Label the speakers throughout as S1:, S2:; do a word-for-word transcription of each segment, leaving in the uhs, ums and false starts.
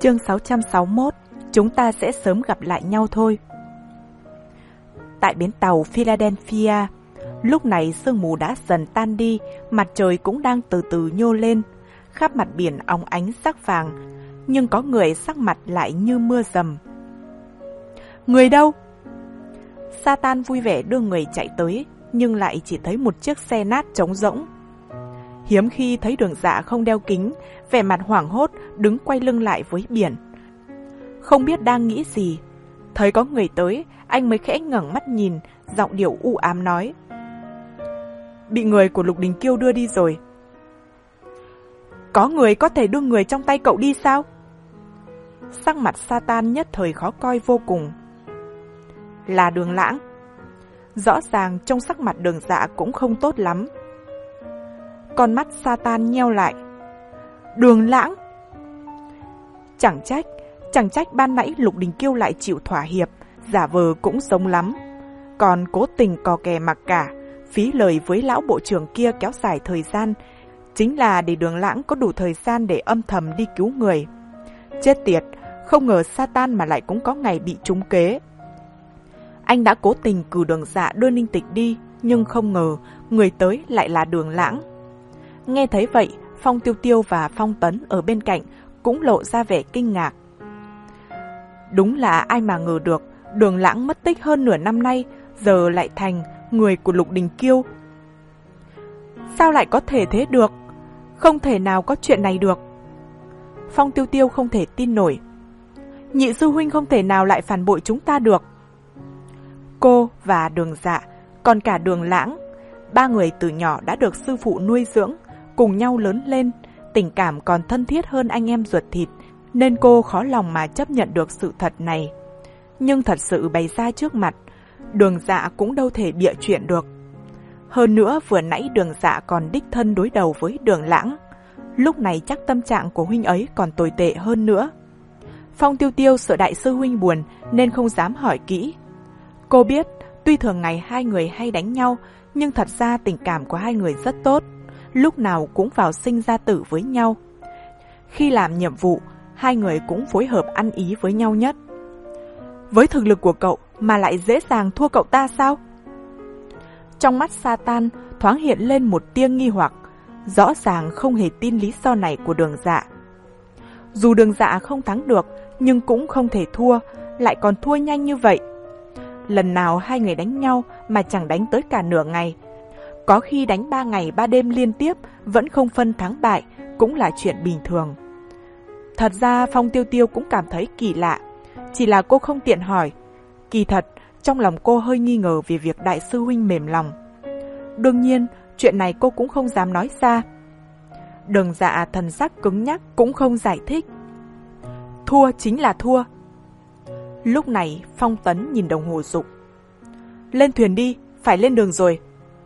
S1: Chương sáu trăm sáu mươi mốt, chúng ta sẽ sớm gặp lại nhau thôi. Tại bến tàu Philadelphia, lúc này sương mù đã dần tan đi, mặt trời cũng đang từ từ nhô lên, khắp mặt biển óng ánh sắc vàng, nhưng có người sắc mặt lại như mưa rầm. Người đâu? Satan vui vẻ đưa người chạy tới, nhưng lại chỉ thấy một chiếc xe nát trống rỗng. Hiếm khi thấy Đường Dạ không đeo kính, vẻ mặt hoảng hốt đứng quay lưng lại với biển. Không biết đang nghĩ gì, thấy có người tới, anh mới khẽ ngẩng mắt nhìn, giọng điệu u ám nói: Bị người của Lục Đình Kiêu đưa đi rồi. Có người có thể đưa người trong tay cậu đi sao? Sắc mặt Satan nhất thời khó coi vô cùng. Là Đường Lãng. Rõ ràng trong sắc mặt Đường Dạ cũng không tốt lắm. Con mắt Satan nheo lại. Đường Lãng. Chẳng trách, chẳng trách ban nãy Lục Đình Kiêu lại chịu thỏa hiệp, giả vờ cũng giống lắm. Còn cố tình cò kè mặc cả, phí lời với lão bộ trưởng kia kéo dài thời gian, chính là để Đường Lãng có đủ thời gian để âm thầm đi cứu người. Chết tiệt, không ngờ Satan mà lại cũng có ngày bị trúng kế. Anh đã cố tình cử Đường Dạ đưa Ninh Tịch đi, nhưng không ngờ người tới lại là Đường Lãng. Nghe thấy vậy, Phong Tiêu Tiêu và Phong Tấn ở bên cạnh cũng lộ ra vẻ kinh ngạc. Đúng là ai mà ngờ được, Đường Lãng mất tích hơn nửa năm nay, giờ lại thành người của Lục Đình Kiêu. Sao lại có thể thế được? Không thể nào có chuyện này được. Phong Tiêu Tiêu không thể tin nổi. Nhị sư huynh không thể nào lại phản bội chúng ta được. Cô và Đường Dạ, còn cả Đường Lãng, ba người từ nhỏ đã được sư phụ nuôi dưỡng, cùng nhau lớn lên, tình cảm còn thân thiết hơn anh em ruột thịt, nên cô khó lòng mà chấp nhận được sự thật này. Nhưng thật sự bày ra trước mặt, Đường Dạ cũng đâu thể bịa chuyện được. Hơn nữa vừa nãy Đường Dạ còn đích thân đối đầu với Đường Lãng, lúc này chắc tâm trạng của huynh ấy còn tồi tệ hơn nữa. Phong Tiêu Tiêu sợ đại sư huynh buồn nên không dám hỏi kỹ. Cô biết, tuy thường ngày hai người hay đánh nhau, nhưng thật ra tình cảm của hai người rất tốt, lúc nào cũng vào sinh ra tử với nhau. Khi làm nhiệm vụ, hai người cũng phối hợp ăn ý với nhau nhất. Với thực lực của cậu mà lại dễ dàng thua cậu ta sao? Trong mắt Satan thoáng hiện lên một tia nghi hoặc, rõ ràng không hề tin lý do này của Đường Dạ. Dù Đường Dạ không thắng được, nhưng cũng không thể thua, lại còn thua nhanh như vậy. Lần nào hai người đánh nhau mà chẳng đánh tới cả nửa ngày. Có khi đánh ba ngày ba đêm liên tiếp vẫn không phân thắng bại, cũng là chuyện bình thường. Thật ra Phong Tiêu Tiêu cũng cảm thấy kỳ lạ, chỉ là cô không tiện hỏi. Kỳ thật, trong lòng cô hơi nghi ngờ về việc đại sư huynh mềm lòng. Đương nhiên, chuyện này cô cũng không dám nói ra. Đường Dạ thần sắc cứng nhắc cũng không giải thích. Thua chính là thua. Lúc này Phong Tấn nhìn đồng hồ dục. Lên thuyền đi, phải lên đường rồi.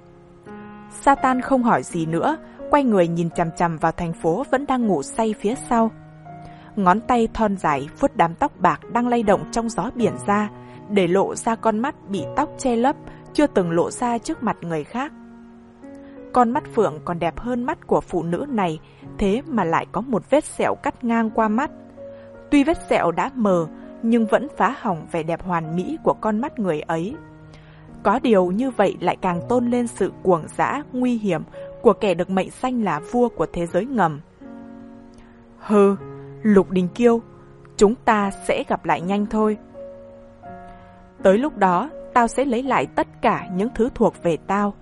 S1: Satan không hỏi gì nữa, quay người nhìn chằm chằm vào thành phố vẫn đang ngủ say phía sau. Ngón tay thon dài vuốt đám tóc bạc đang lay động trong gió biển ra, để lộ ra con mắt bị tóc che lấp, chưa từng lộ ra trước mặt người khác. Con mắt phượng còn đẹp hơn mắt của phụ nữ này, thế mà lại có một vết sẹo cắt ngang qua mắt. Tuy vết sẹo đã mờ, nhưng vẫn phá hỏng vẻ đẹp hoàn mỹ của con mắt người ấy. Có điều như vậy lại càng tôn lên sự cuồng dã, nguy hiểm của kẻ được mệnh danh là vua của thế giới ngầm. Hừ, Lục Đình Kiêu, chúng ta sẽ gặp lại nhanh thôi. Tới lúc đó, tao sẽ lấy lại tất cả những thứ thuộc về tao.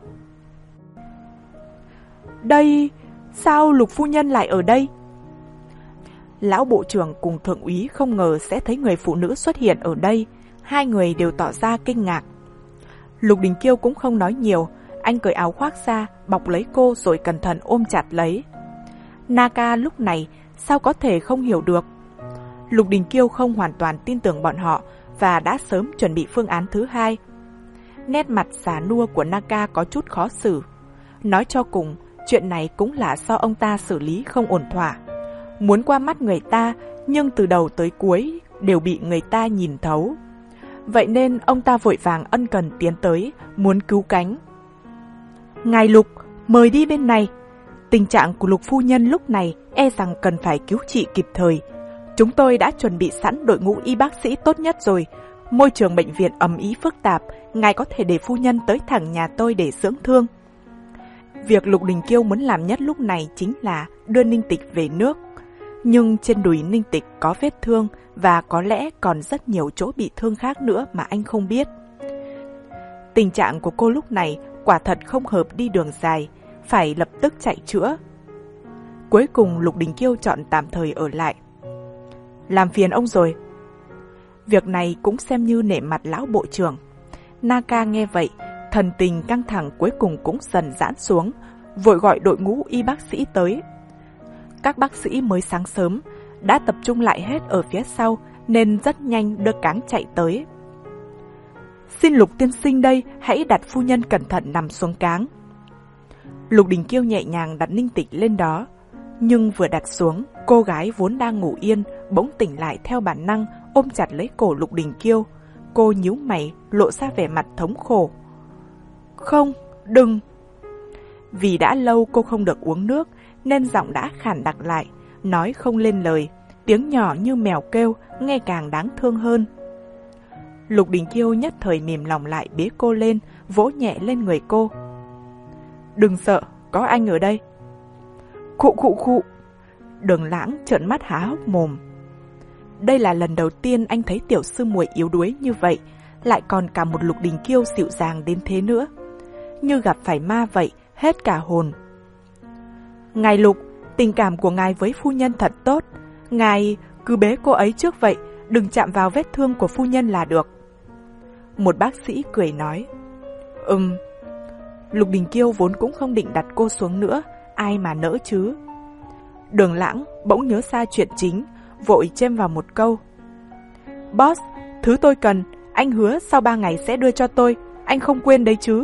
S1: Đây, sao Lục phu nhân lại ở đây? Lão bộ trưởng cùng thượng úy không ngờ sẽ thấy người phụ nữ xuất hiện ở đây, hai người đều tỏ ra kinh ngạc. Lục Đình Kiêu cũng không nói nhiều, anh cởi áo khoác ra, bọc lấy cô rồi cẩn thận ôm chặt lấy. Naka lúc này sao có thể không hiểu được? Lục Đình Kiêu không hoàn toàn tin tưởng bọn họ và đã sớm chuẩn bị phương án thứ hai. Nét mặt già nua của Naka có chút khó xử. Nói cho cùng, chuyện này cũng là do ông ta xử lý không ổn thỏa. Muốn qua mắt người ta, nhưng từ đầu tới cuối đều bị người ta nhìn thấu. Vậy nên ông ta vội vàng ân cần tiến tới, muốn cứu cánh. Ngài Lục, mời đi bên này. Tình trạng của Lục phu nhân lúc này e rằng cần phải cứu trị kịp thời. Chúng tôi đã chuẩn bị sẵn đội ngũ y bác sĩ tốt nhất rồi. Môi trường bệnh viện ầm ĩ phức tạp, ngài có thể để phu nhân tới thẳng nhà tôi để dưỡng thương. Việc Lục Đình Kiêu muốn làm nhất lúc này chính là đưa Ninh Tịch về nước. Nhưng trên đùi Ninh Tịch có vết thương và có lẽ còn rất nhiều chỗ bị thương khác nữa mà anh không biết. Tình trạng của cô lúc này quả thật không hợp đi đường dài, phải lập tức chạy chữa. Cuối cùng Lục Đình Kiêu chọn tạm thời ở lại. Làm phiền ông rồi. Việc này cũng xem như nể mặt lão bộ trưởng. Naka nghe vậy, thần tình căng thẳng cuối cùng cũng dần giãn xuống, vội gọi đội ngũ y bác sĩ tới. Các bác sĩ mới sáng sớm đã tập trung lại hết ở phía sau nên rất nhanh đưa cáng chạy tới. Xin Lục tiên sinh đây, hãy đặt phu nhân cẩn thận nằm xuống cáng. Lục Đình Kiêu nhẹ nhàng đặt Ninh Tịch lên đó, nhưng vừa đặt xuống, cô gái vốn đang ngủ yên bỗng tỉnh lại theo bản năng, ôm chặt lấy cổ Lục Đình Kiêu. Cô nhíu mày, lộ ra vẻ mặt thống khổ. Không, đừng. Vì đã lâu cô không được uống nước nên giọng đã khản đặc lại, nói không lên lời, tiếng nhỏ như mèo kêu, nghe càng đáng thương hơn. Lục Đình Kiêu nhất thời mềm lòng lại, bế cô lên, vỗ nhẹ lên người cô. Đừng sợ, có anh ở đây. Khụ khụ khụ. Đường Lãng trợn mắt há hốc mồm. Đây là lần đầu tiên anh thấy tiểu sư muội yếu đuối như vậy, lại còn cả một Lục Đình Kiêu dịu dàng đến thế nữa. Như gặp phải ma vậy, hết cả hồn. Ngài Lục, tình cảm của ngài với phu nhân thật tốt. Ngài cứ bế cô ấy trước vậy, đừng chạm vào vết thương của phu nhân là được. Một bác sĩ cười nói. Ừm. Lục Đình Kiêu vốn cũng không định đặt cô xuống nữa, ai mà nỡ chứ. Đường Lãng bỗng nhớ ra chuyện chính, vội chêm vào một câu. Boss, thứ tôi cần, anh hứa sau ba ngày sẽ đưa cho tôi, anh không quên đấy chứ.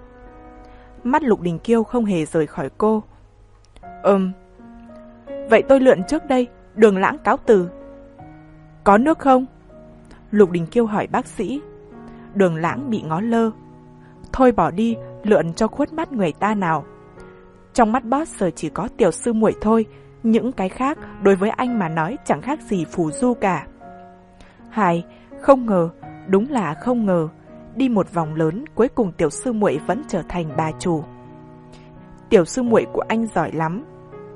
S1: Mắt Lục Đình Kiêu không hề rời khỏi cô. Ừm. Vậy tôi lượn trước đây, Đường Lãng cáo từ. Có nước không? Lục Đình Kiêu hỏi bác sĩ. Đường Lãng bị ngó lơ. Thôi bỏ đi, lượn cho khuất mắt người ta nào. Trong mắt boss giờ chỉ có tiểu sư muội thôi, những cái khác đối với anh mà nói chẳng khác gì phù du cả. Hài, không ngờ, đúng là không ngờ, đi một vòng lớn cuối cùng tiểu sư muội vẫn trở thành bà chủ. Tiểu sư muội của anh giỏi lắm.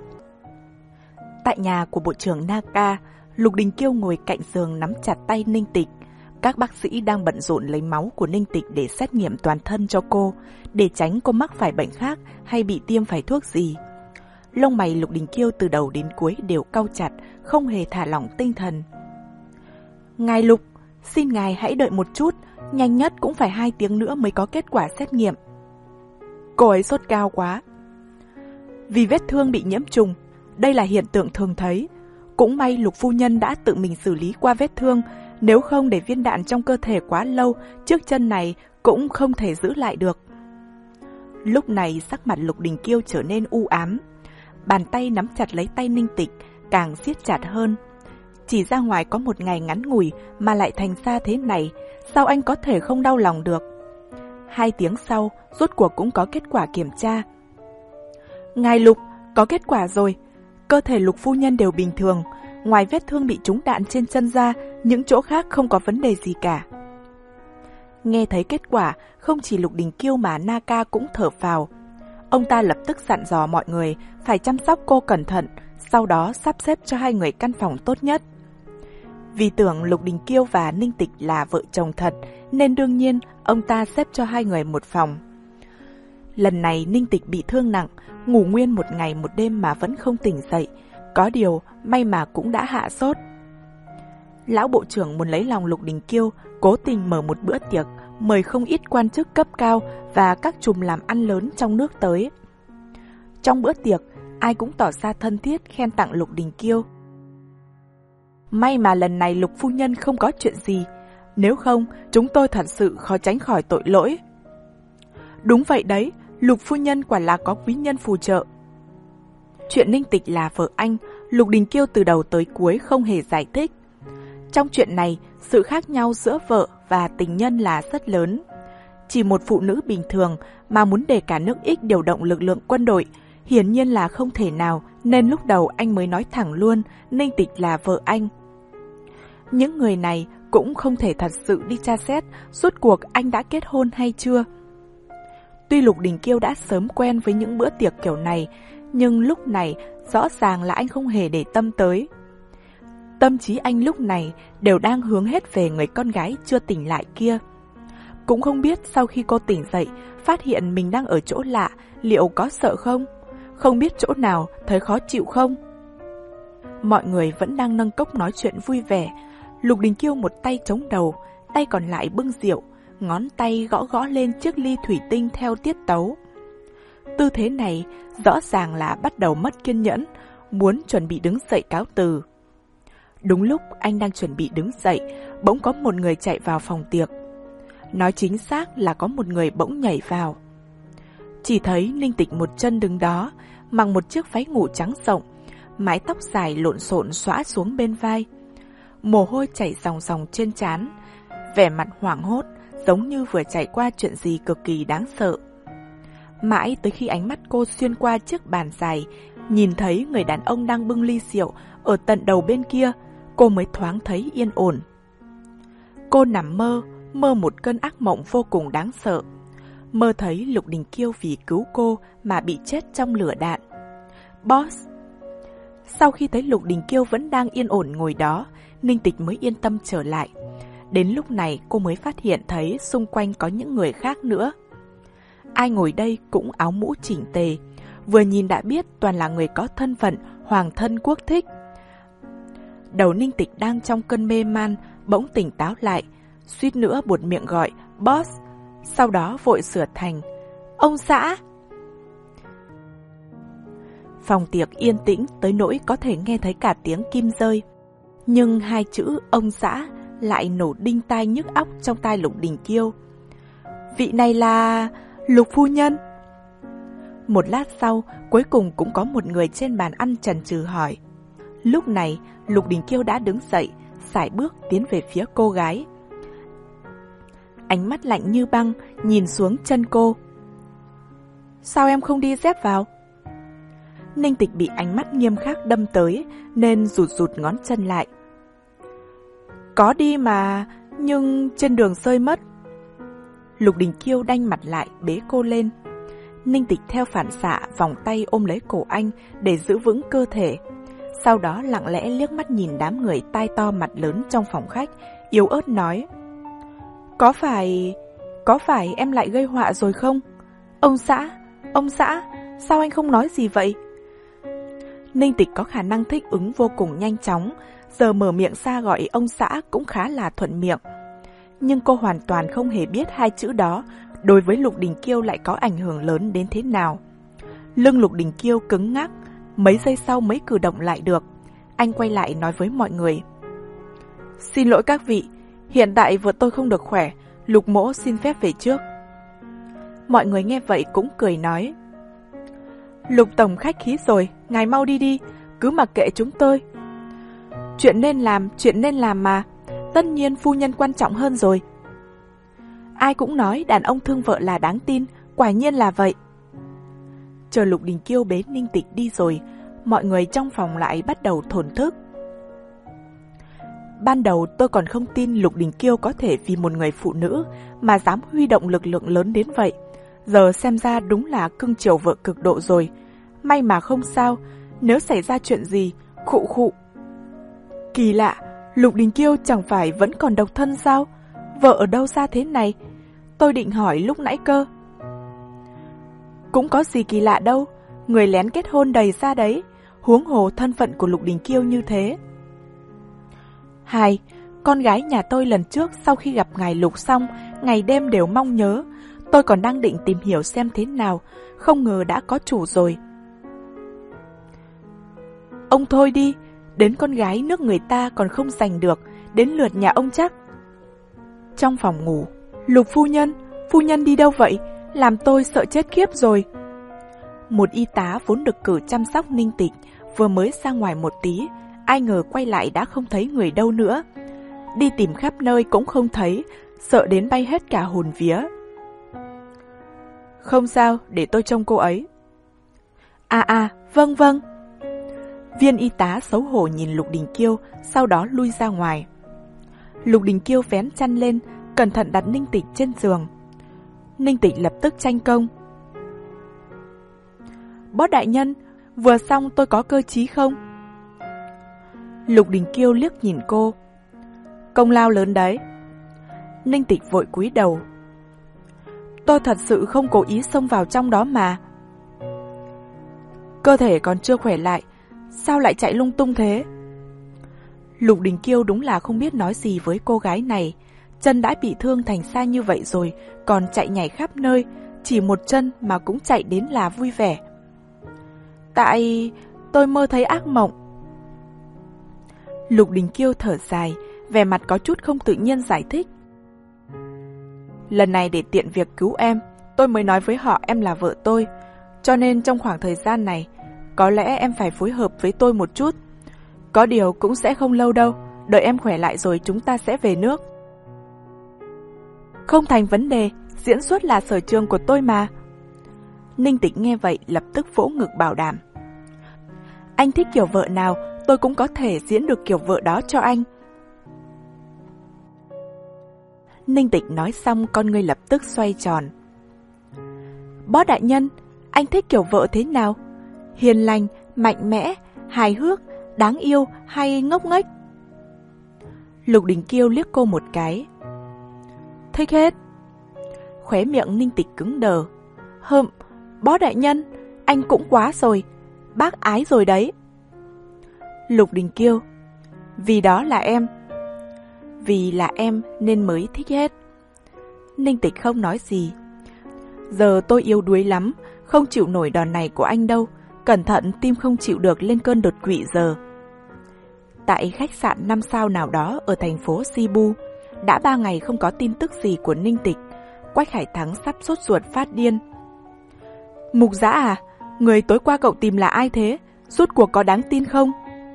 S1: Tại nhà của bộ trưởng Naka, Lục Đình Kiêu ngồi cạnh giường nắm chặt tay Ninh Tịch. Các bác sĩ đang bận rộn lấy máu của Ninh Tịch để xét nghiệm toàn thân cho cô, để tránh cô mắc phải bệnh khác hay bị tiêm phải thuốc gì. Lông mày Lục Đình Kiêu từ đầu đến cuối đều cau chặt, không hề thả lỏng tinh thần. Ngài Lục, xin ngài hãy đợi một chút, nhanh nhất cũng phải hai tiếng nữa mới có kết quả xét nghiệm. Cô ấy sốt cao quá. Vì vết thương bị nhiễm trùng, đây là hiện tượng thường thấy. Cũng may Lục phu nhân đã tự mình xử lý qua vết thương, nếu không để viên đạn trong cơ thể quá lâu, chiếc chân này cũng không thể giữ lại được. Lúc này sắc mặt Lục Đình Kiêu trở nên u ám. Bàn tay nắm chặt lấy tay Ninh Tịch càng siết chặt hơn. Chỉ ra ngoài có một ngày ngắn ngủi mà lại thành ra thế này, sao anh có thể không đau lòng được? Hai tiếng sau, rốt cuộc cũng có kết quả kiểm tra. Ngài Lục, có kết quả rồi. Cơ thể Lục phu nhân đều bình thường, ngoài vết thương bị trúng đạn trên chân ra, những chỗ khác không có vấn đề gì cả. Nghe thấy kết quả, không chỉ Lục Đình Kiêu mà Naka cũng thở phào. Ông ta lập tức dặn dò mọi người phải chăm sóc cô cẩn thận, sau đó sắp xếp cho hai người căn phòng tốt nhất. Vì tưởng Lục Đình Kiêu và Ninh Tịch là vợ chồng thật, nên đương nhiên ông ta xếp cho hai người một phòng. Lần này Ninh Tịch bị thương nặng, ngủ nguyên một ngày một đêm mà vẫn không tỉnh dậy. Có điều, may mà cũng đã hạ sốt. Lão bộ trưởng muốn lấy lòng Lục Đình Kiêu, cố tình mở một bữa tiệc, mời không ít quan chức cấp cao và các chùm làm ăn lớn trong nước tới. Trong bữa tiệc, ai cũng tỏ ra thân thiết khen tặng Lục Đình Kiêu. May mà lần này Lục phu nhân không có chuyện gì, nếu không chúng tôi thật sự khó tránh khỏi tội lỗi. Đúng vậy đấy, Lục phu nhân quả là có quý nhân phù trợ. Chuyện Ninh Tịch là vợ anh, Lục Đình Kiêu từ đầu tới cuối không hề giải thích. Trong chuyện này, sự khác nhau giữa vợ và tình nhân là rất lớn. Chỉ một phụ nữ bình thường mà muốn để cả nước X điều động lực lượng quân đội, hiển nhiên là không thể nào, nên lúc đầu anh mới nói thẳng luôn Ninh Tịch là vợ anh. Những người này cũng không thể thật sự đi tra xét rốt cuộc anh đã kết hôn hay chưa. Tuy Lục Đình Kiêu đã sớm quen với những bữa tiệc kiểu này, nhưng lúc này rõ ràng là anh không hề để tâm tới. Tâm trí anh lúc này đều đang hướng hết về người con gái chưa tỉnh lại kia. Cũng không biết sau khi cô tỉnh dậy, phát hiện mình đang ở chỗ lạ, liệu có sợ không? Không biết chỗ nào thấy khó chịu không? Mọi người vẫn đang nâng cốc nói chuyện vui vẻ. Lục Đình Kiêu một tay chống đầu, tay còn lại bưng rượu, ngón tay gõ gõ lên chiếc ly thủy tinh theo tiết tấu. Tư thế này rõ ràng là bắt đầu mất kiên nhẫn, muốn chuẩn bị đứng dậy cáo từ. Đúng lúc anh đang chuẩn bị đứng dậy, bỗng có một người chạy vào phòng tiệc. Nói chính xác là có một người bỗng nhảy vào. Chỉ thấy Ninh Tịch một chân đứng đó, mặc một chiếc váy ngủ trắng rộng, mái tóc dài lộn xộn xõa xuống bên vai. Mồ hôi chảy ròng ròng trên trán, vẻ mặt hoảng hốt, giống như vừa trải qua chuyện gì cực kỳ đáng sợ. Mãi tới khi ánh mắt cô xuyên qua chiếc bàn dài, nhìn thấy người đàn ông đang bưng ly rượu ở tận đầu bên kia, cô mới thoáng thấy yên ổn. Cô nằm mơ, mơ một cơn ác mộng vô cùng đáng sợ. Mơ thấy Lục Đình Kiêu vì cứu cô mà bị chết trong lửa đạn. Boss! Sau khi thấy Lục Đình Kiêu vẫn đang yên ổn ngồi đó, Ninh Tịch mới yên tâm trở lại. Đến lúc này cô mới phát hiện thấy xung quanh có những người khác nữa. Ai ngồi đây cũng áo mũ chỉnh tề, vừa nhìn đã biết toàn là người có thân phận hoàng thân quốc thích. Đầu Ninh Tịch đang trong cơn mê man, bỗng tỉnh táo lại, suýt nữa buột miệng gọi boss, sau đó vội sửa thành ông xã. Phòng tiệc yên tĩnh tới nỗi có thể nghe thấy cả tiếng kim rơi, nhưng hai chữ ông xã lại nổ đinh tai nhức óc trong tai Lục Đình Kiêu. Vị này là Lục phu nhân. Một lát sau, cuối cùng cũng có một người trên bàn ăn chần chừ hỏi. Lúc này, Lục Đình Kiêu đã đứng dậy, sải bước tiến về phía cô gái. Ánh mắt lạnh như băng, nhìn xuống chân cô. Sao em không đi dép vào? Ninh Tịch bị ánh mắt nghiêm khắc đâm tới, nên rụt rụt ngón chân lại. Có đi mà, nhưng trên đường rơi mất. Lục Đình Kiêu đanh mặt lại, bế cô lên. Ninh Tịch theo phản xạ vòng tay ôm lấy cổ anh để giữ vững cơ thể. Sau đó lặng lẽ liếc mắt nhìn đám người tai to mặt lớn trong phòng khách, yếu ớt nói. Có phải... có phải em lại gây họa rồi không? Ông xã, ông xã, sao anh không nói gì vậy? Ninh Tịch có khả năng thích ứng vô cùng nhanh chóng, giờ mở miệng ra gọi ông xã cũng khá là thuận miệng. Nhưng cô hoàn toàn không hề biết hai chữ đó đối với Lục Đình Kiêu lại có ảnh hưởng lớn đến thế nào. Lưng Lục Đình Kiêu cứng ngắc, mấy giây sau mới cử động lại được. Anh quay lại nói với mọi người. Xin lỗi các vị, hiện tại vợ tôi không được khỏe, Lục mỗ xin phép về trước. Mọi người nghe vậy cũng cười nói. Lục tổng khách khí rồi, ngài mau đi đi, cứ mặc kệ chúng tôi. Chuyện nên làm, chuyện nên làm mà, tất nhiên phu nhân quan trọng hơn rồi. Ai cũng nói đàn ông thương vợ là đáng tin, quả nhiên là vậy. Chờ Lục Đình Kiêu bế Ninh Tịch đi rồi, mọi người trong phòng lại bắt đầu thổn thức. Ban đầu tôi còn không tin Lục Đình Kiêu có thể vì một người phụ nữ mà dám huy động lực lượng lớn đến vậy. Giờ xem ra đúng là cưng chiều vợ cực độ rồi. May mà không sao, nếu xảy ra chuyện gì, khụ khụ. Kỳ lạ, Lục Đình Kiêu chẳng phải vẫn còn độc thân sao? Vợ ở đâu ra thế này? Tôi định hỏi lúc nãy cơ. Cũng có gì kỳ lạ đâu, người lén kết hôn đầy ra đấy, huống hồ thân phận của Lục Đình Kiêu như thế. Hai, con gái nhà tôi lần trước sau khi gặp ngài Lục xong, ngày đêm đều mong nhớ. Tôi còn đang định tìm hiểu xem thế nào, không ngờ đã có chủ rồi. Ông thôi đi, đến con gái nước người ta còn không giành được, đến lượt nhà ông chắc. Trong phòng ngủ, Lục phu nhân, phu nhân đi đâu vậy? Làm tôi sợ chết khiếp rồi. Một y tá vốn được cử chăm sóc Ninh Tịch, vừa mới ra ngoài một tí, ai ngờ quay lại đã không thấy người đâu nữa. Đi tìm khắp nơi cũng không thấy, sợ đến bay hết cả hồn vía. Không sao, để tôi trông cô ấy. À à, vâng vâng. Viên y tá xấu hổ nhìn Lục Đình Kiêu, sau đó lui ra ngoài. Lục Đình Kiêu vén chăn lên, cẩn thận đặt Ninh Tịch trên giường. Ninh Tịch lập tức tranh công. Boss đại nhân, vừa xong tôi có cơ trí không? Lục Đình Kiêu liếc nhìn cô. Công lao lớn đấy. Ninh Tịch vội cúi đầu. Tôi thật sự không cố ý xông vào trong đó mà. Cơ thể còn chưa khỏe lại, sao lại chạy lung tung thế? Lục Đình Kiêu đúng là không biết nói gì với cô gái này. Chân đã bị thương thành ra như vậy rồi, còn chạy nhảy khắp nơi, chỉ một chân mà cũng chạy đến là vui vẻ. Tại tôi mơ thấy ác mộng. Lục Đình Kiêu thở dài, vẻ mặt có chút không tự nhiên giải thích. Lần này để tiện việc cứu em, tôi mới nói với họ em là vợ tôi. Cho nên trong khoảng thời gian này, có lẽ em phải phối hợp với tôi một chút. Có điều cũng sẽ không lâu đâu, đợi em khỏe lại rồi chúng ta sẽ về nước. Không thành vấn đề, diễn xuất là sở trường của tôi mà. Ninh Tịch nghe vậy lập tức vỗ ngực bảo đảm. Anh thích kiểu vợ nào, tôi cũng có thể diễn được kiểu vợ đó cho anh. Ninh Tịch nói xong con ngươi lập tức xoay tròn. Boss đại nhân, anh thích kiểu vợ thế nào? Hiền lành, mạnh mẽ, hài hước, đáng yêu hay ngốc nghếch? Lục Đình Kiêu liếc cô một cái. Thích hết. Khóe miệng Ninh Tịch cứng đờ. Hừm, boss đại nhân, anh cũng quá rồi. Bác ái rồi đấy. Lục Đình Kiêu. Vì đó là em. Vì là em nên mới thích hết. Ninh Tịch không nói gì. Giờ tôi yếu đuối lắm, không chịu nổi đòn này của anh đâu. Cẩn thận tim không chịu được lên cơn đột quỵ giờ. Tại khách sạn năm sao nào đó ở thành phố Cebu, đã ba ngày không có tin tức gì của Ninh Tịch. Quách Hải Thắng sắp sốt ruột phát điên. Mục Dã à, người tối qua cậu tìm là ai thế? Rốt cuộc có đáng tin không?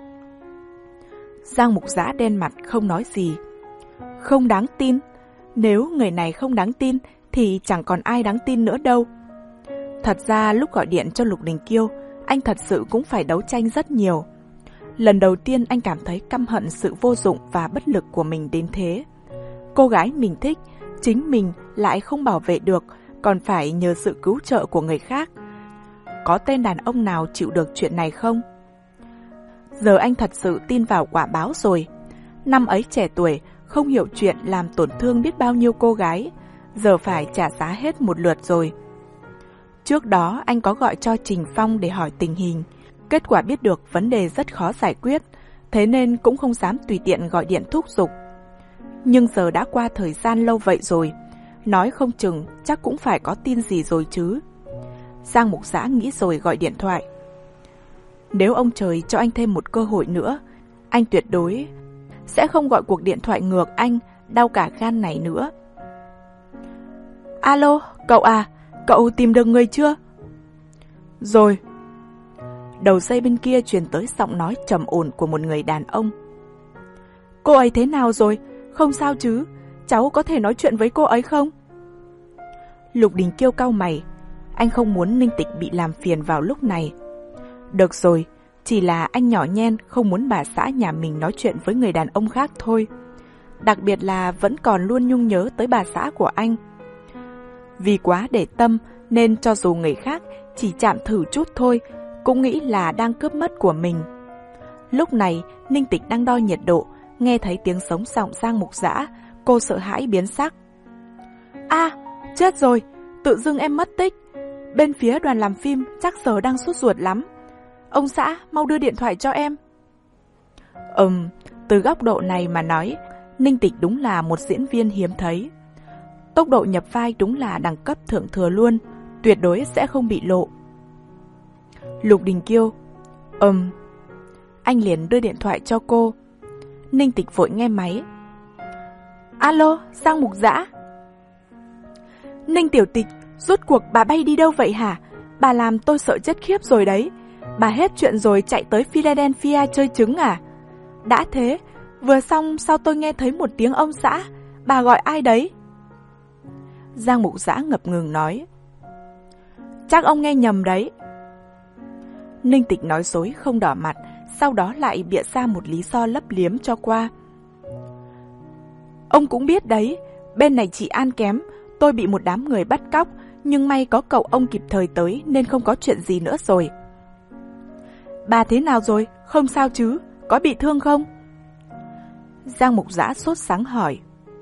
S1: Giang Mục Dã đen mặt không nói gì. Không đáng tin? Nếu người này không đáng tin thì chẳng còn ai đáng tin nữa đâu. Thật ra lúc gọi điện cho Lục Đình Kiêu, anh thật sự cũng phải đấu tranh rất nhiều. Lần đầu tiên anh cảm thấy căm hận sự vô dụng và bất lực của mình đến thế. Cô gái mình thích, chính mình lại không bảo vệ được, còn phải nhờ sự cứu trợ của người khác. Có tên đàn ông nào chịu được chuyện này không? Giờ anh thật sự tin vào quả báo rồi. Năm ấy trẻ tuổi, không hiểu chuyện làm tổn thương biết bao nhiêu cô gái, giờ phải trả giá hết một lượt rồi. Trước đó anh có gọi cho Trình Phong để hỏi tình hình, kết quả biết được vấn đề rất khó giải quyết, thế nên cũng không dám tùy tiện gọi điện thúc giục. Nhưng giờ đã qua thời gian lâu vậy rồi, nói không chừng chắc cũng phải có tin gì rồi chứ. Giang Mục Dã nghĩ rồi gọi điện thoại. Nếu ông trời cho anh thêm một cơ hội nữa, anh tuyệt đối sẽ không gọi cuộc điện thoại ngược anh, đau cả gan này nữa. Alo, cậu à, cậu tìm được người chưa? Rồi. Đầu dây bên kia truyền tới giọng nói trầm ổn của một người đàn ông. Cô ấy thế nào rồi? Không sao chứ? Cháu có thể nói chuyện với cô ấy không? Lục Đình Kiêu cau mày. Anh không muốn Ninh Tịch bị làm phiền vào lúc này. Được rồi, chỉ là anh nhỏ nhen không muốn bà xã nhà mình nói chuyện với người đàn ông khác thôi. Đặc biệt là vẫn còn luôn nhung nhớ tới bà xã của anh. Vì quá để tâm nên cho dù người khác chỉ chạm thử chút thôi, cũng nghĩ là đang cướp mất của mình. Lúc này, Ninh Tịch đang đo nhiệt độ, nghe thấy tiếng sống giọng Giang Mục Dã, cô sợ hãi biến sắc. À, chết rồi, tự dưng em mất tích. Bên phía đoàn làm phim chắc giờ đang sốt ruột lắm. Ông xã, mau đưa điện thoại cho em. Ừm, từ góc độ này mà nói, Ninh Tịch đúng là một diễn viên hiếm thấy. Tốc độ nhập vai đúng là đẳng cấp thượng thừa luôn, tuyệt đối sẽ không bị lộ. Lục Đình Kiêu. Ừm. Anh liền đưa điện thoại cho cô. Ninh Tịch vội nghe máy. Alo, Giang Mục Dã. Ninh Tiểu Tịch, rốt cuộc bà bay đi đâu vậy hả? Bà làm tôi sợ chết khiếp rồi đấy. Bà hết chuyện rồi chạy tới Philadelphia chơi trứng à? Đã thế, vừa xong sao tôi nghe thấy một tiếng ông xã? Bà gọi ai đấy? Giang Mục Dã ngập ngừng nói. Chắc ông nghe nhầm đấy. Ninh Tịch nói dối không đỏ mặt, sau đó lại bịa ra một lý do lấp liếm cho qua. Ông cũng biết đấy, bên này chị An kém, tôi bị một đám người bắt cóc, nhưng may có cậu ông kịp thời tới nên không có chuyện gì nữa rồi. Bà thế nào rồi? Không sao chứ? Có bị thương không? Giang Mục Dã sốt sắng hỏi.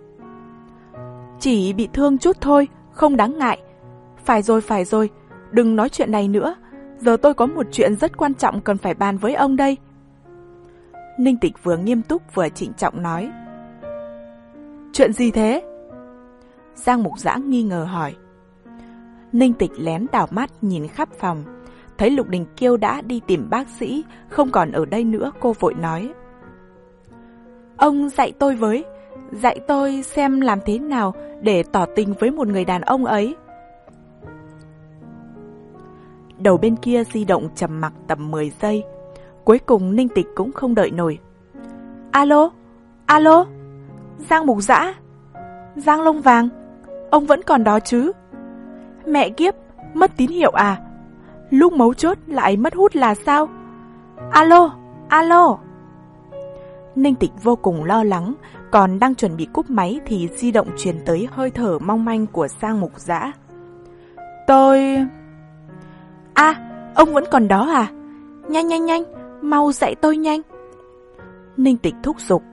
S1: Chỉ bị thương chút thôi, không đáng ngại. Phải rồi, phải rồi, đừng nói chuyện này nữa. Giờ tôi có một chuyện rất quan trọng cần phải bàn với ông đây. Ninh Tịch vừa nghiêm túc vừa trịnh trọng nói. Chuyện gì thế? Giang Mục Dã nghi ngờ hỏi. Ninh Tịch lén đảo mắt nhìn khắp phòng, thấy Lục Đình Kiêu đã đi tìm bác sĩ, không còn ở đây nữa, cô vội nói. Ông dạy tôi với, dạy tôi xem làm thế nào để tỏ tình với một người đàn ông ấy. Đầu bên kia di động trầm mặc tầm mười giây. Cuối cùng Ninh Tịch cũng không đợi nổi. Alo, alo, Giang Mục Dã, Giang Lông Vàng, ông vẫn còn đó chứ? Mẹ kiếp, mất tín hiệu à? Lúc mấu chốt lại mất hút là sao? Alo, alo. Ninh Tịch vô cùng lo lắng, còn đang chuẩn bị cúp máy thì di động truyền tới hơi thở mong manh của Giang Mục Dã. Tôi... À, ông vẫn còn đó à? Nhanh nhanh nhanh, mau dạy tôi nhanh. Ninh Tịch thúc giục.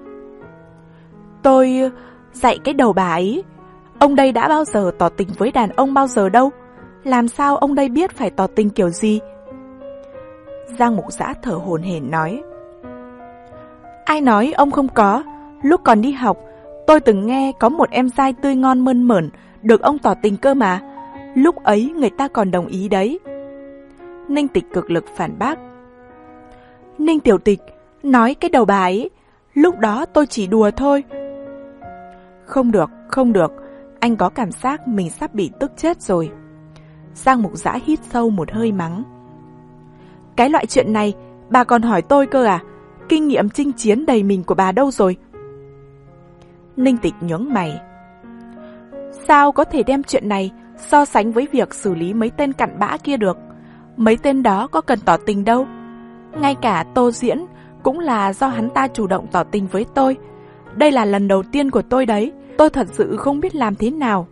S1: Tôi... dạy cái đầu bà ấy. Ông đây đã bao giờ tỏ tình với đàn ông bao giờ đâu. Làm sao ông đây biết phải tỏ tình kiểu gì? Giang Mục Dã thở hổn hển nói. Ai nói ông không có? Lúc còn đi học, tôi từng nghe có một em trai tươi ngon mơn mởn được ông tỏ tình cơ mà. Lúc ấy người ta còn đồng ý đấy. Ninh Tịch cực lực phản bác. Ninh Tiểu Tịch, nói cái đầu bà ấy, lúc đó tôi chỉ đùa thôi. Không được, không được, anh có cảm giác mình sắp bị tức chết rồi. Giang Mục Dã hít sâu một hơi mắng. Cái loại chuyện này, bà còn hỏi tôi cơ à? Kinh nghiệm chinh chiến đầy mình của bà đâu rồi? Ninh Tịch nhướng mày. Sao có thể đem chuyện này so sánh với việc xử lý mấy tên cặn bã kia được? Mấy tên đó có cần tỏ tình đâu. Ngay cả Tô Diễn cũng là do hắn ta chủ động tỏ tình với tôi. Đây là lần đầu tiên của tôi đấy. Tôi thật sự không biết làm thế nào.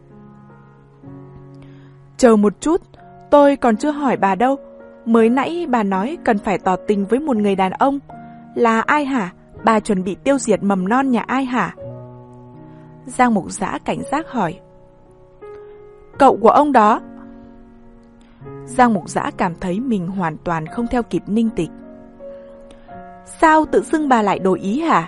S1: Chờ một chút, tôi còn chưa hỏi bà đâu. Mới nãy bà nói cần phải tỏ tình với một người đàn ông. Là ai hả? Bà chuẩn bị tiêu diệt mầm non nhà ai hả? Giang Mục Dã cảnh giác hỏi. Cậu của ông đó. Giang Mục Dã cảm thấy mình hoàn toàn không theo kịp Ninh Tịch. Sao tự dưng bà lại đổi ý hả?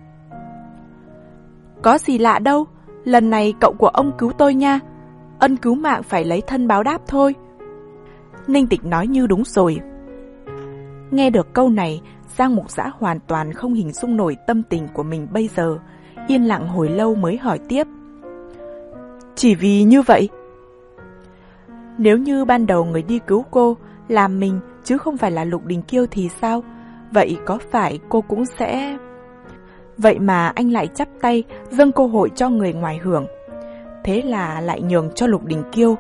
S1: Có gì lạ đâu, lần này cậu của ông cứu tôi nha. Ân cứu mạng phải lấy thân báo đáp thôi. Ninh Tịch nói như đúng rồi. Nghe được câu này, Giang Mục Dã hoàn toàn không hình dung nổi tâm tình của mình bây giờ. Yên lặng hồi lâu mới hỏi tiếp. Chỉ vì như vậy? Nếu như ban đầu người đi cứu cô là mình chứ không phải là Lục Đình Kiêu thì sao? Vậy có phải cô cũng sẽ... Vậy mà anh lại chắp tay dâng cơ hội cho người ngoài hưởng. Thế là lại nhường cho Lục Đình Kiêu.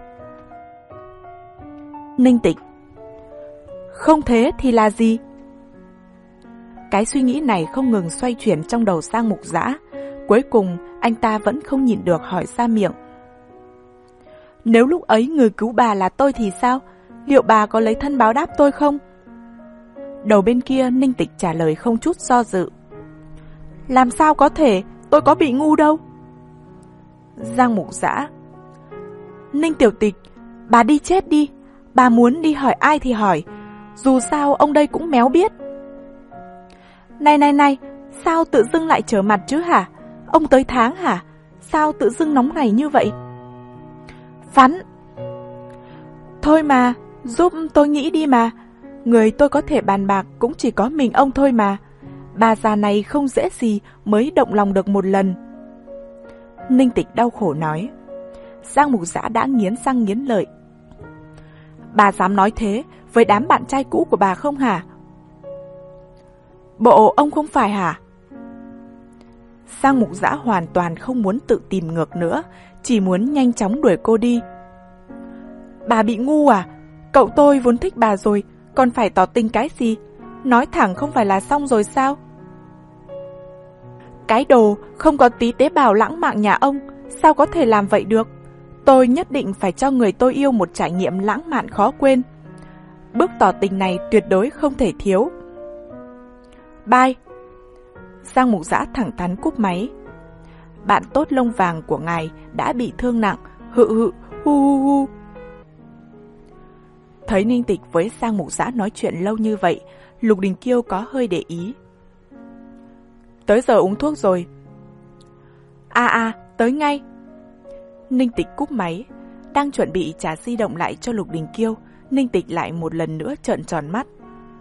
S1: Ninh Tịch. Không thế thì là gì? Cái suy nghĩ này không ngừng xoay chuyển trong đầu Giang Mục Dã. Cuối cùng anh ta vẫn không nhịn được hỏi ra miệng. Nếu lúc ấy người cứu bà là tôi thì sao? Liệu bà có lấy thân báo đáp tôi không? Đầu bên kia Ninh Tịch trả lời không chút do dự. Làm sao có thể? Tôi có bị ngu đâu. Giang Mục Dã. Ninh Tiểu Tịch, bà đi chết đi. Bà muốn đi hỏi ai thì hỏi. Dù sao ông đây cũng méo biết. Này này này, sao tự dưng lại trở mặt chứ hả? Ông tới tháng hả? Sao tự dưng nóng này như vậy? Phắn. Thôi mà, giúp tôi nghĩ đi mà. Người tôi có thể bàn bạc cũng chỉ có mình ông thôi mà. Bà già này không dễ gì mới động lòng được một lần. Ninh Tịch đau khổ nói. Giang Mục Dã đã nghiến răng nghiến lợi. Bà dám nói thế với đám bạn trai cũ của bà không hả? Bộ ông không phải hả? Giang Mục Dã hoàn toàn không muốn tự tìm ngược nữa, chỉ muốn nhanh chóng đuổi cô đi. Bà bị ngu à? Cậu tôi vốn thích bà rồi, còn phải tỏ tình cái gì? Nói thẳng không phải là xong rồi sao? Cái đồ không có tí tế bào lãng mạn nhà ông, sao có thể làm vậy được? Tôi nhất định phải cho người tôi yêu một trải nghiệm lãng mạn khó quên. Bước tỏ tình này tuyệt đối không thể thiếu. Bye. Giang Mục Dã thẳng thắn cúp máy. Bạn tốt lông vàng của ngài đã bị thương nặng, hự hự, hu hu hu. Thấy Ninh Tịch với Giang Mục Dã nói chuyện lâu như vậy, Lục Đình Kiêu có hơi để ý. Tới giờ uống thuốc rồi. À à, tới ngay. Ninh Tịch cúp máy, đang chuẩn bị trả di động lại cho Lục Đình Kiêu, Ninh Tịch lại một lần nữa trợn tròn mắt.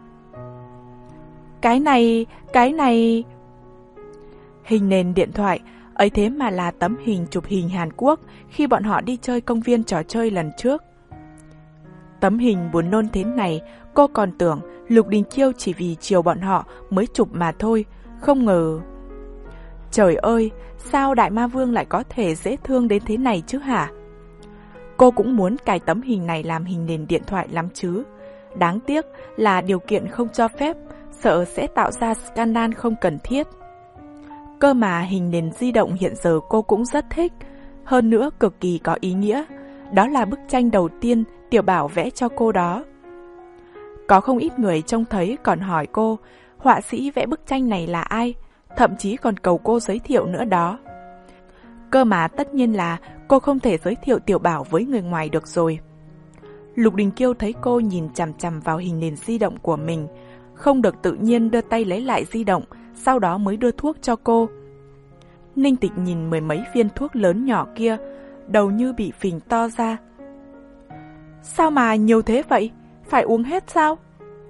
S1: Cái này, cái này... Hình nền điện thoại, ấy thế mà là tấm hình chụp hình Hàn Quốc khi bọn họ đi chơi công viên trò chơi lần trước. Tấm hình buồn nôn thế này, cô còn tưởng Lục Đình Kiêu chỉ vì chiều bọn họ mới chụp mà thôi, không ngờ... Trời ơi, sao Đại Ma Vương lại có thể dễ thương đến thế này chứ hả? Cô cũng muốn cài tấm hình này làm hình nền điện thoại lắm chứ. Đáng tiếc là điều kiện không cho phép, sợ sẽ tạo ra scandal không cần thiết. Cơ mà hình nền di động hiện giờ cô cũng rất thích, hơn nữa cực kỳ có ý nghĩa. Đó là bức tranh đầu tiên Tiểu Bảo vẽ cho cô đó. Có không ít người trông thấy còn hỏi cô, họa sĩ vẽ bức tranh này là ai? Thậm chí còn cầu cô giới thiệu nữa đó. Cơ mà tất nhiên là cô không thể giới thiệu Tiểu Bảo với người ngoài được rồi. Lục Đình Kiêu thấy cô nhìn chằm chằm vào hình nền di động của mình, không được tự nhiên đưa tay lấy lại di động, sau đó mới đưa thuốc cho cô. Ninh Tịch nhìn mười mấy viên thuốc lớn nhỏ kia, đầu như bị phình to ra. Sao mà nhiều thế vậy? Phải uống hết sao?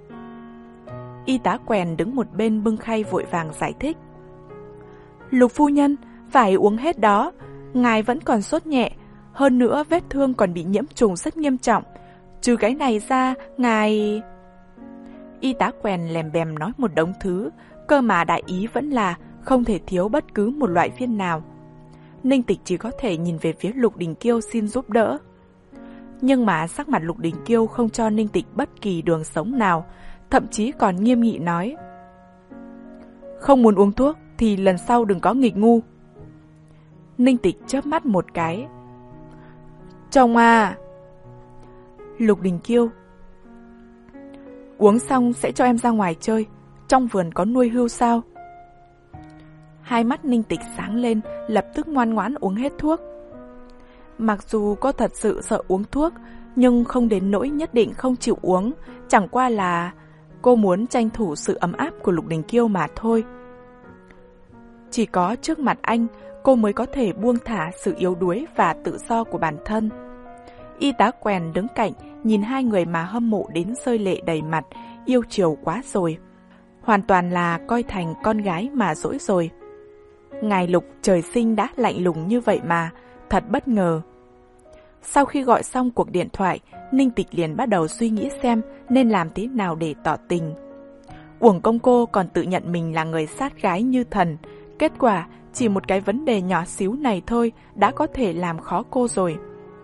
S1: Y tá quèn đứng một bên bưng khay vội vàng giải thích. Lục phu nhân, phải uống hết đó. Ngài vẫn còn sốt nhẹ, hơn nữa vết thương còn bị nhiễm trùng rất nghiêm trọng. Trừ cái này ra, ngài... Y tá quèn lèm bèm nói một đống thứ, cơ mà đại ý vẫn là không thể thiếu bất cứ một loại viên nào. Ninh Tịch chỉ có thể nhìn về phía Lục Đình Kiêu xin giúp đỡ. Nhưng mà sắc mặt Lục Đình Kiêu không cho Ninh Tịch bất kỳ đường sống nào, thậm chí còn nghiêm nghị nói. Không muốn uống thuốc thì lần sau đừng có nghịch ngu. Ninh Tịch chớp mắt một cái. Chồng à! Lục Đình Kiêu. Uống xong sẽ cho em ra ngoài chơi, trong vườn có nuôi hươu sao? Hai mắt Ninh Tịch sáng lên, lập tức ngoan ngoãn uống hết thuốc. Mặc dù cô thật sự sợ uống thuốc, nhưng không đến nỗi nhất định không chịu uống, chẳng qua là cô muốn tranh thủ sự ấm áp của Lục Đình Kiêu mà thôi. Chỉ có trước mặt anh, cô mới có thể buông thả sự yếu đuối và tự do của bản thân. Y tá quèn đứng cạnh, nhìn hai người mà hâm mộ đến rơi lệ đầy mặt, yêu chiều quá rồi. Hoàn toàn là coi thành con gái mà dỗi rồi. Ngài Lục trời sinh đã lạnh lùng như vậy mà, thật bất ngờ. Sau khi gọi xong cuộc điện thoại, Ninh Tịch liền bắt đầu suy nghĩ xem nên làm thế nào để tỏ tình. Uổng công cô còn tự nhận mình là người sát gái như thần, kết quả chỉ một cái vấn đề nhỏ xíu này thôi đã có thể làm khó cô rồi.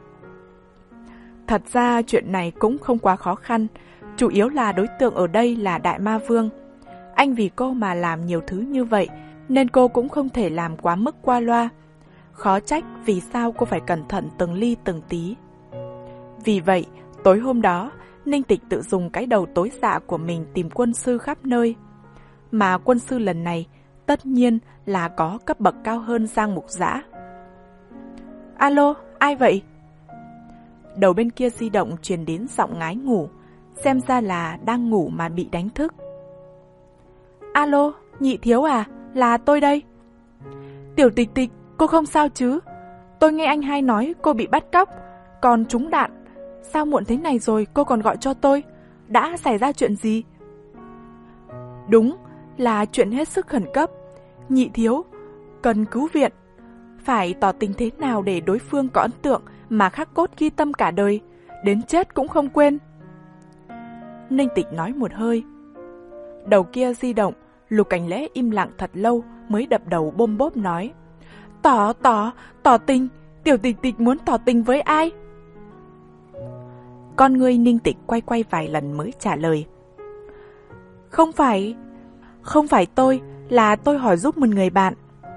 S1: Thật ra chuyện này cũng không quá khó khăn, chủ yếu là đối tượng ở đây là Đại Ma Vương. Anh vì cô mà làm nhiều thứ như vậy, nên cô cũng không thể làm quá mức qua loa. Khó trách vì sao cô phải cẩn thận từng ly từng tí. Vì vậy, tối hôm đó, Ninh Tịch tự dùng cái đầu tối dạ của mình tìm quân sư khắp nơi. Mà quân sư lần này, tất nhiên là có cấp bậc cao hơn Giang Mục Dã. Alo, ai vậy? Đầu bên kia di động truyền đến giọng ngái ngủ, xem ra là đang ngủ mà bị đánh thức. Alo, nhị thiếu à, là tôi đây. Tiểu Tịch Tịch, cô không sao chứ? Tôi nghe anh hai nói cô bị bắt cóc, còn trúng đạn. Sao muộn thế này rồi cô còn gọi cho tôi? Đã xảy ra chuyện gì? Đúng, là chuyện hết sức khẩn cấp. Nhị thiếu, cần cứu viện. Phải tỏ tình thế nào để đối phương có ấn tượng mà khắc cốt ghi tâm cả đời, đến chết cũng không quên. Ninh Tịch nói một hơi. Đầu kia di động, Lục Cảnh Lễ im lặng thật lâu mới đập đầu bôm bốp nói. Tỏ, tỏ, tỏ tình, Tiểu Tịch Tịch muốn tỏ tình với ai? Con ngươi Ninh Tịch quay quay vài lần mới trả lời. Không phải, không phải tôi, là tôi hỏi giúp một người bạn.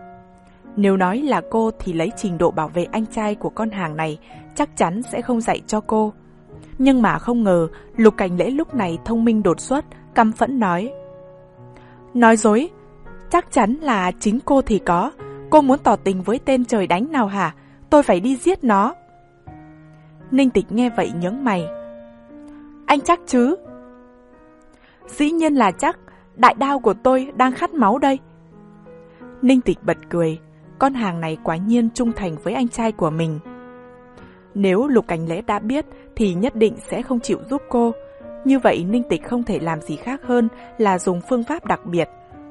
S1: Nếu nói là cô thì lấy trình độ bảo vệ anh trai của con hàng này chắc chắn sẽ không dạy cho cô. Nhưng mà không ngờ Lục Cảnh Lễ lúc này thông minh đột xuất, căm phẫn nói. Nói dối, chắc chắn là chính cô thì có. Cô muốn tỏ tình với tên trời đánh nào hả? Tôi phải đi giết nó. Ninh Tịch nghe vậy nhướng mày. Anh chắc chứ? Dĩ nhiên là chắc, đại đao của tôi đang khát máu đây. Ninh Tịch bật cười, con hàng này quả nhiên trung thành với anh trai của mình. Nếu Lục Cảnh Lễ đã biết thì nhất định sẽ không chịu giúp cô. Như vậy Ninh Tịch không thể làm gì khác hơn là dùng phương pháp đặc biệt.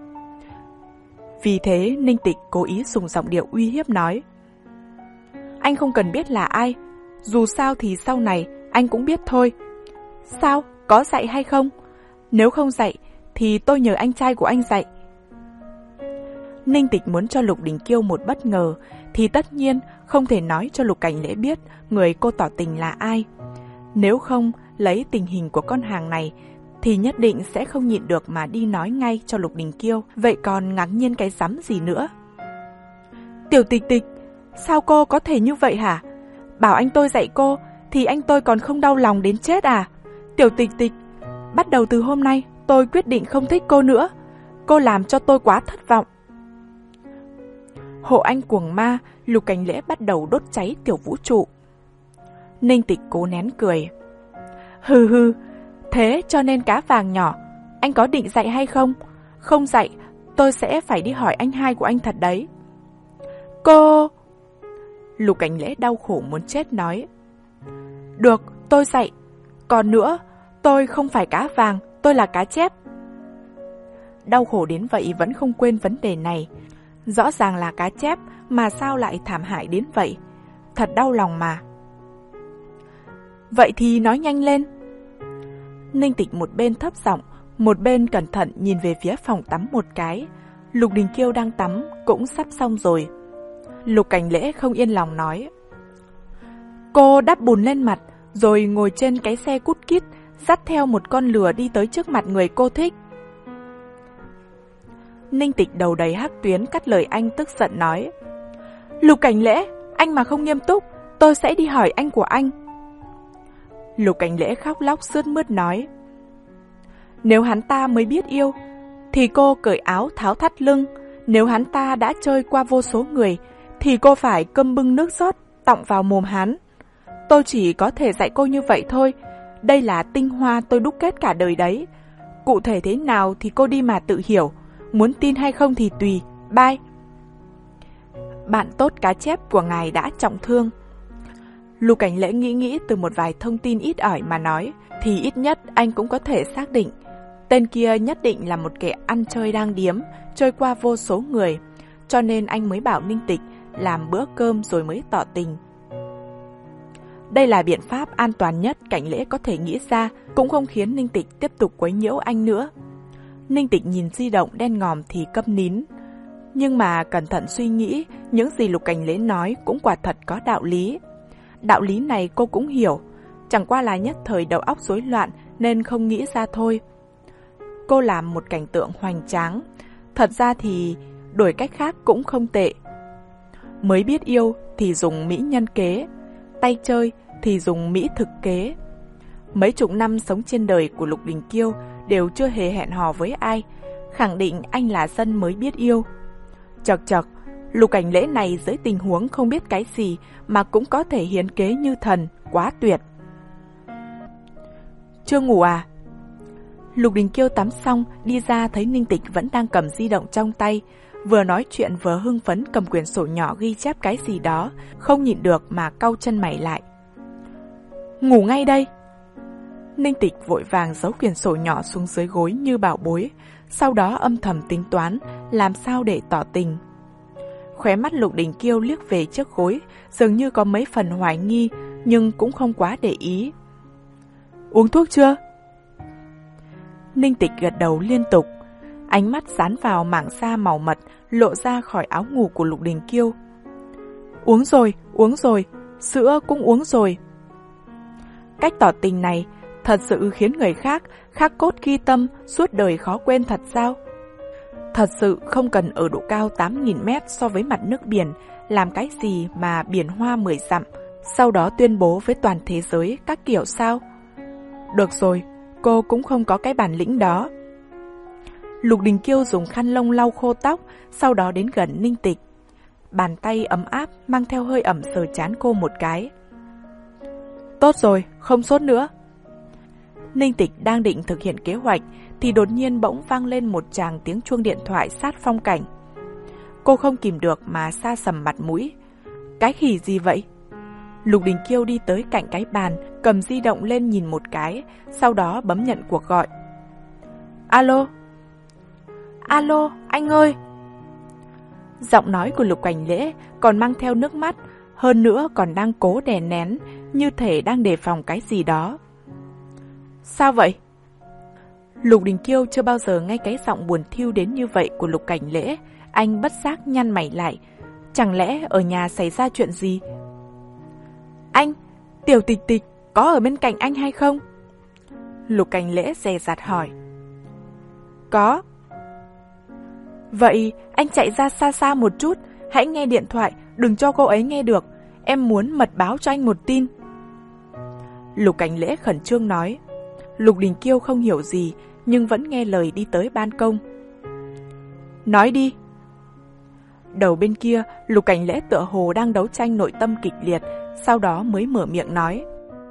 S1: Vì thế Ninh Tịch cố ý dùng giọng điệu uy hiếp nói. Anh không cần biết là ai, dù sao thì sau này anh cũng biết thôi. Sao? Có dạy hay không? Nếu không dạy thì tôi nhờ anh trai của anh dạy. Ninh Tịch muốn cho Lục Đình Kiêu một bất ngờ thì tất nhiên không thể nói cho Lục Cảnh Lễ biết người cô tỏ tình là ai. Nếu không, lấy tình hình của con hàng này thì nhất định sẽ không nhịn được mà đi nói ngay cho Lục Đình Kiêu. Vậy còn ngạc nhiên cái rắm gì nữa? Tiểu Tịch Tịch, sao cô có thể như vậy hả? Bảo anh tôi dạy cô thì anh tôi còn không đau lòng đến chết à? Tiểu Tịch Tịch, bắt đầu từ hôm nay tôi quyết định không thích cô nữa. Cô làm cho tôi quá thất vọng. Hộ anh cuồng ma, Lục Cảnh Lễ bắt đầu đốt cháy tiểu vũ trụ. Ninh Tịch cố nén cười. Hừ hừ, thế cho nên cá vàng nhỏ, anh có định dạy hay không? Không dạy, tôi sẽ phải đi hỏi anh hai của anh thật đấy. Cô... Lục Cảnh Lễ đau khổ muốn chết nói. Được, tôi dạy. Còn nữa, tôi không phải cá vàng, tôi là cá chép. Đau khổ đến vậy vẫn không quên vấn đề này. Rõ ràng là cá chép mà sao lại thảm hại đến vậy? Thật đau lòng mà. Vậy thì nói nhanh lên. Ninh Tịch một bên thấp giọng, một bên cẩn thận nhìn về phía phòng tắm một cái. Lục Đình Kiêu đang tắm cũng sắp xong rồi. Lục Cảnh Lễ không yên lòng nói. Cô đắp bùn lên mặt rồi ngồi trên cái xe cút kít dắt theo một con lừa đi tới trước mặt người cô thích. Ninh Tịch đầu đầy hắc tuyến cắt lời anh tức giận nói. Lục Cảnh Lễ, anh mà không nghiêm túc, tôi sẽ đi hỏi anh của anh. Lục Cảnh Lễ khóc lóc sướt mướt nói. Nếu hắn ta mới biết yêu, thì cô cởi áo tháo thắt lưng. Nếu hắn ta đã chơi qua vô số người, thì cô phải cơm bưng nước rót, tọng vào mồm hắn. Tôi chỉ có thể dạy cô như vậy thôi. Đây là tinh hoa tôi đúc kết cả đời đấy. Cụ thể thế nào thì cô đi mà tự hiểu. Muốn tin hay không thì tùy. Bye. Bạn tốt cá chép của ngài đã trọng thương. Lục Cảnh Lễ nghĩ nghĩ từ một vài thông tin ít ỏi mà nói, thì ít nhất anh cũng có thể xác định tên kia nhất định là một kẻ ăn chơi đang điếm, chơi qua vô số người, cho nên anh mới bảo Ninh Tịch làm bữa cơm rồi mới tỏ tình. Đây là biện pháp an toàn nhất Cảnh Lễ có thể nghĩ ra, cũng không khiến Ninh Tịch tiếp tục quấy nhiễu anh nữa. Ninh Tịch nhìn di động đen ngòm thì câm nín. Nhưng mà cẩn thận suy nghĩ, những gì Lục Cảnh Lễ nói cũng quả thật có đạo lý. Đạo lý này cô cũng hiểu, chẳng qua là nhất thời đầu óc rối loạn nên không nghĩ ra thôi. Cô làm một cảnh tượng hoành tráng, thật ra thì đổi cách khác cũng không tệ. Mới biết yêu thì dùng mỹ nhân kế, tay chơi thì dùng mỹ thực kế. Mấy chục năm sống trên đời của Lục Đình Kiêu đều chưa hề hẹn hò với ai, khẳng định anh là dân mới biết yêu. Chật chật, Lục Cảnh Lễ này dưới tình huống không biết cái gì mà cũng có thể hiến kế như thần, quá tuyệt. Chưa ngủ à? Lục Đình Kiêu tắm xong, đi ra thấy Ninh Tịch vẫn đang cầm di động trong tay, vừa nói chuyện vừa hưng phấn cầm quyển sổ nhỏ ghi chép cái gì đó, không nhịn được mà cau chân mày lại. Ngủ ngay đây. Ninh Tịch vội vàng giấu quyển sổ nhỏ xuống dưới gối như bảo bối, sau đó âm thầm tính toán làm sao để tỏ tình. Khóe mắt Lục Đình Kiêu liếc về chiếc gối, dường như có mấy phần hoài nghi, nhưng cũng không quá để ý. Uống thuốc chưa? Ninh Tịch gật đầu liên tục, ánh mắt dán vào mảng sa màu mật lộ ra khỏi áo ngủ của Lục Đình Kiêu. Uống rồi, uống rồi, sữa cũng uống rồi. Cách tỏ tình này thật sự khiến người khác khắc cốt ghi tâm suốt đời khó quên thật sao? Thật sự không cần ở độ cao tám nghìn mét so với mặt nước biển, làm cái gì mà biển hoa mười dặm, sau đó tuyên bố với toàn thế giới các kiểu sao? Được rồi, cô cũng không có cái bản lĩnh đó. Lục Đình Kiêu dùng khăn lông lau khô tóc, sau đó đến gần Ninh Tịch. Bàn tay ấm áp mang theo hơi ẩm sờ trán cô một cái. Tốt rồi, không sốt nữa. Ninh Tịch đang định thực hiện kế hoạch thì đột nhiên bỗng vang lên một tràng tiếng chuông điện thoại sát phong cảnh. Cô không kìm được mà sa sầm mặt mũi. Cái khỉ gì vậy? Lục Đình Kiêu đi tới cạnh cái bàn, cầm di động lên nhìn một cái, sau đó bấm nhận cuộc gọi. Alo? Alo, anh ơi! Giọng nói của Lục Cảnh Lễ còn mang theo nước mắt, hơn nữa còn đang cố đè nén, như thể đang đề phòng cái gì đó. Sao vậy? Lục Đình Kiêu chưa bao giờ nghe cái giọng buồn thiu đến như vậy của Lục Cảnh Lễ, anh bất giác nhăn mày lại. Chẳng lẽ ở nhà xảy ra chuyện gì? Anh, Tiểu Tịch Tịch có ở bên cạnh anh hay không? Lục Cảnh Lễ dè dặt hỏi. Có. Vậy anh chạy ra xa xa một chút, hãy nghe điện thoại, đừng cho cô ấy nghe được. Em muốn mật báo cho anh một tin. Lục Cảnh Lễ khẩn trương nói. Lục Đình Kiêu không hiểu gì, nhưng vẫn nghe lời đi tới ban công. Nói đi. Đầu bên kia, Lục Cảnh Lễ tựa hồ đang đấu tranh nội tâm kịch liệt, sau đó mới mở miệng nói.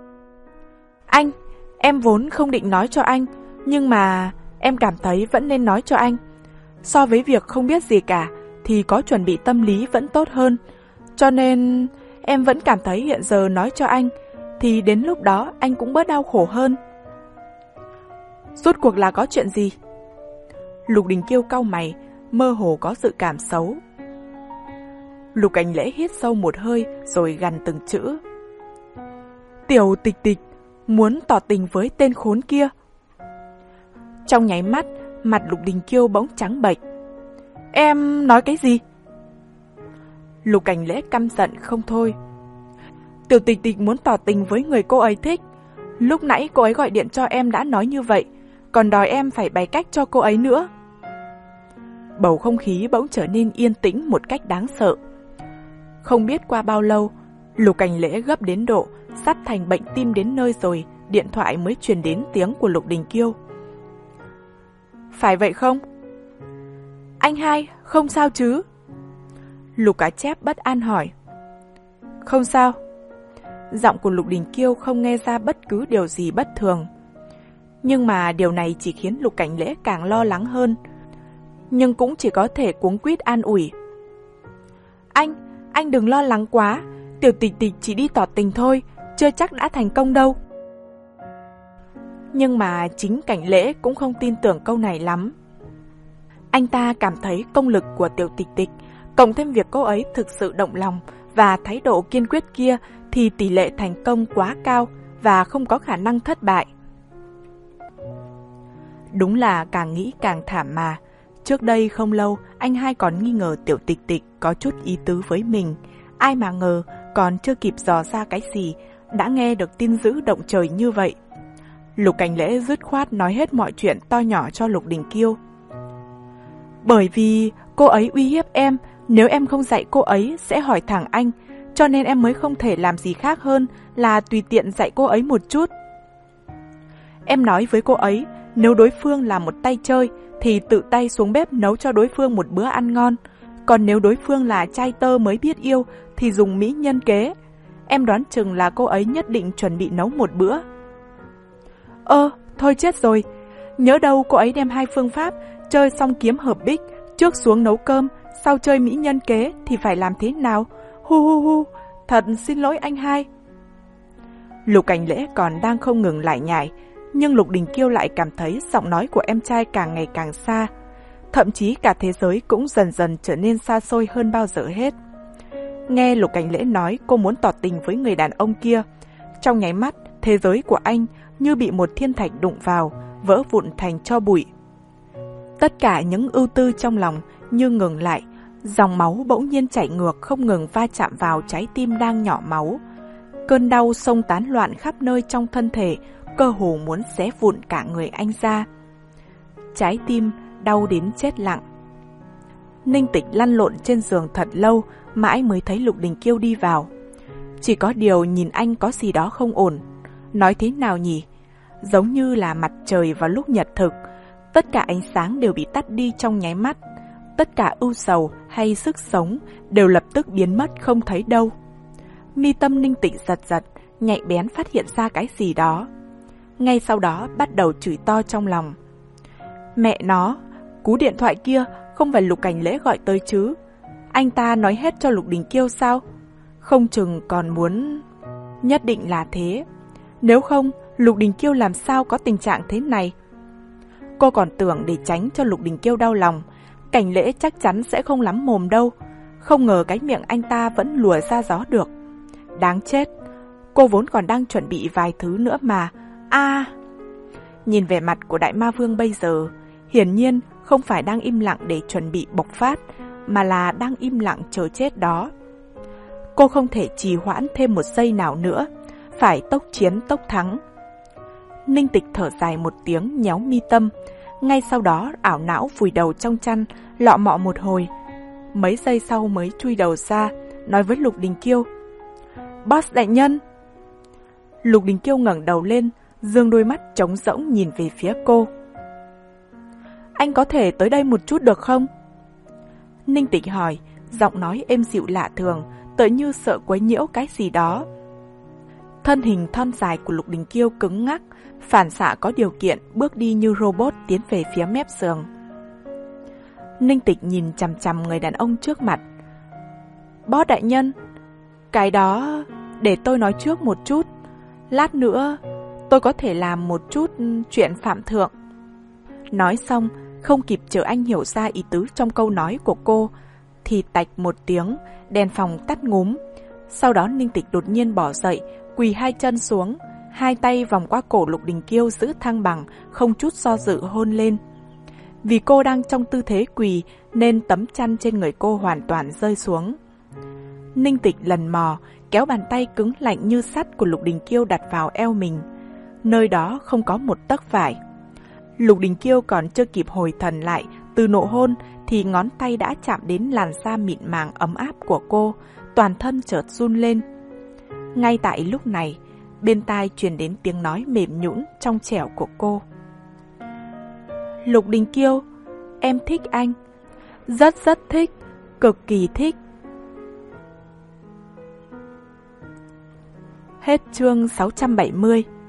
S1: Anh, em vốn không định nói cho anh, nhưng mà em cảm thấy vẫn nên nói cho anh. So với việc không biết gì cả, thì có chuẩn bị tâm lý vẫn tốt hơn. Cho nên em vẫn cảm thấy hiện giờ nói cho anh, thì đến lúc đó anh cũng bớt đau khổ hơn. Rốt cuộc là có chuyện gì? Lục Đình Kiêu cau mày, mơ hồ có dự cảm xấu. Lục Cảnh Lễ hít sâu một hơi rồi gằn từng chữ. Tiểu Tịch Tịch muốn tỏ tình với tên khốn kia. Trong nháy mắt, mặt Lục Đình Kiêu bỗng trắng bệch. Em nói cái gì? Lục Cảnh Lễ căm giận không thôi. Tiểu Tịch Tịch muốn tỏ tình với người cô ấy thích. Lúc nãy cô ấy gọi điện cho em đã nói như vậy, còn đòi em phải bày cách cho cô ấy nữa. Bầu không khí bỗng trở nên yên tĩnh một cách đáng sợ. Không biết qua bao lâu, Lục Cảnh Lễ gấp đến độ sắp thành bệnh tim đến nơi rồi, điện thoại mới truyền đến tiếng của Lục Đình Kiêu. Phải vậy không? Anh hai, không sao chứ? Lục Cá Chép bất an hỏi. Không sao. Giọng của Lục Đình Kiêu không nghe ra bất cứ điều gì bất thường. Nhưng mà điều này chỉ khiến Lục Cảnh Lễ càng lo lắng hơn. Nhưng cũng chỉ có thể cuống quýt an ủi. Anh, anh đừng lo lắng quá. Tiểu Tịch Tịch chỉ đi tỏ tình thôi, chưa chắc đã thành công đâu. Nhưng mà chính Cảnh Lễ cũng không tin tưởng câu này lắm. Anh ta cảm thấy công lực của Tiểu Tịch Tịch, cộng thêm việc cô ấy thực sự động lòng và thái độ kiên quyết kia, thì tỷ lệ thành công quá cao và không có khả năng thất bại. Đúng là càng nghĩ càng thảm mà. Trước đây không lâu, anh hai còn nghi ngờ Tiểu Tịch Tịch có chút ý tứ với mình. Ai mà ngờ, còn chưa kịp dò ra cái gì, đã nghe được tin dữ động trời như vậy. Lục Cảnh Lễ dứt khoát nói hết mọi chuyện to nhỏ cho Lục Đình Kiêu. Bởi vì cô ấy uy hiếp em, nếu em không dạy cô ấy sẽ hỏi thẳng anh, cho nên em mới không thể làm gì khác hơn là tùy tiện dạy cô ấy một chút. Em nói với cô ấy, nếu đối phương là một tay chơi, thì tự tay xuống bếp nấu cho đối phương một bữa ăn ngon. Còn nếu đối phương là trai tơ mới biết yêu, thì dùng mỹ nhân kế. Em đoán chừng là cô ấy nhất định chuẩn bị nấu một bữa. Ơ, thôi chết rồi. Nhớ đâu cô ấy đem hai phương pháp, chơi song kiếm hợp bích, trước xuống nấu cơm, sau chơi mỹ nhân kế thì phải làm thế nào? Hu hu hu, thật xin lỗi anh hai. Lục Cảnh Lễ còn đang không ngừng lải nhải, nhưng Lục Đình Kiêu lại cảm thấy giọng nói của em trai càng ngày càng xa. Thậm chí cả thế giới cũng dần dần trở nên xa xôi hơn bao giờ hết. Nghe Lục Cảnh Lễ nói cô muốn tỏ tình với người đàn ông kia, trong nháy mắt, thế giới của anh như bị một thiên thạch đụng vào, vỡ vụn thành tro bụi. Tất cả những ưu tư trong lòng như ngừng lại, dòng máu bỗng nhiên chảy ngược không ngừng va chạm vào trái tim đang nhỏ máu. Cơn đau xông tán loạn khắp nơi trong thân thể, cơ hồ muốn xé vụn cả người anh ra. Trái tim đau đến chết lặng. Ninh Tịch lăn lộn trên giường thật lâu, mãi mới thấy Lục Đình Kiêu đi vào. Chỉ có điều nhìn anh có gì đó không ổn. Nói thế nào nhỉ? Giống như là mặt trời vào lúc nhật thực, tất cả ánh sáng đều bị tắt đi trong nháy mắt. Tất cả ưu sầu hay sức sống đều lập tức biến mất không thấy đâu. Mi tâm Ninh Tịch giật giật, nhạy bén phát hiện ra cái gì đó. Ngay sau đó bắt đầu chửi to trong lòng. Mẹ nó, cú điện thoại kia không phải Lục Cảnh Lễ gọi tới chứ? Anh ta nói hết cho Lục Đình Kiêu sao? Không chừng còn muốn... Nhất định là thế. Nếu không, Lục Đình Kiêu làm sao có tình trạng thế này? Cô còn tưởng để tránh cho Lục Đình Kiêu đau lòng, Cảnh Lễ chắc chắn sẽ không lắm mồm đâu. Không ngờ cái miệng anh ta vẫn lùa ra gió được. Đáng chết. Cô vốn còn đang chuẩn bị vài thứ nữa mà. A, nhìn vẻ mặt của Đại Ma Vương bây giờ, hiển nhiên không phải đang im lặng để chuẩn bị bộc phát, mà là đang im lặng chờ chết đó. Cô không thể trì hoãn thêm một giây nào nữa, phải tốc chiến tốc thắng. Ninh Tịch thở dài một tiếng, nhéo mi tâm, ngay sau đó ảo não vùi đầu trong chăn, lọ mọ một hồi. Mấy giây sau mới chui đầu ra, nói với Lục Đình Kiêu. Boss đại nhân! Lục Đình Kiêu ngẩng đầu lên, dương đôi mắt trống rỗng nhìn về phía cô. Anh có thể tới đây một chút được không? Ninh Tịch hỏi, giọng nói êm dịu lạ thường, tựa như sợ quấy nhiễu cái gì đó. Thân hình thon dài của Lục Đình Kiêu cứng ngắc, phản xạ có điều kiện bước đi như robot tiến về phía mép giường. Ninh Tịch nhìn chằm chằm người đàn ông trước mặt. Boss đại nhân, cái đó để tôi nói trước một chút. Lát nữa tôi có thể làm một chút chuyện phạm thượng. Nói xong, không kịp chờ anh hiểu ra ý tứ trong câu nói của cô, thì tạch một tiếng, đèn phòng tắt ngúm. Sau đó Ninh Tịch đột nhiên bỏ dậy, quỳ hai chân xuống, hai tay vòng qua cổ Lục Đình Kiêu giữ thăng bằng, không chút do dự hôn lên. Vì cô đang trong tư thế quỳ nên tấm chăn trên người cô hoàn toàn rơi xuống. Ninh Tịch lần mò, kéo bàn tay cứng lạnh như sắt của Lục Đình Kiêu đặt vào eo mình. Nơi đó không có một tấc vải. Lục Đình Kiêu còn chưa kịp hồi thần lại từ nụ hôn thì ngón tay đã chạm đến làn da mịn màng ấm áp của cô, toàn thân chợt run lên. Ngay tại lúc này, bên tai truyền đến tiếng nói mềm nhũn trong trẻo của cô. Lục Đình Kiêu, em thích anh. Rất rất thích, cực kỳ thích. Hết chương sáu trăm bảy mươi.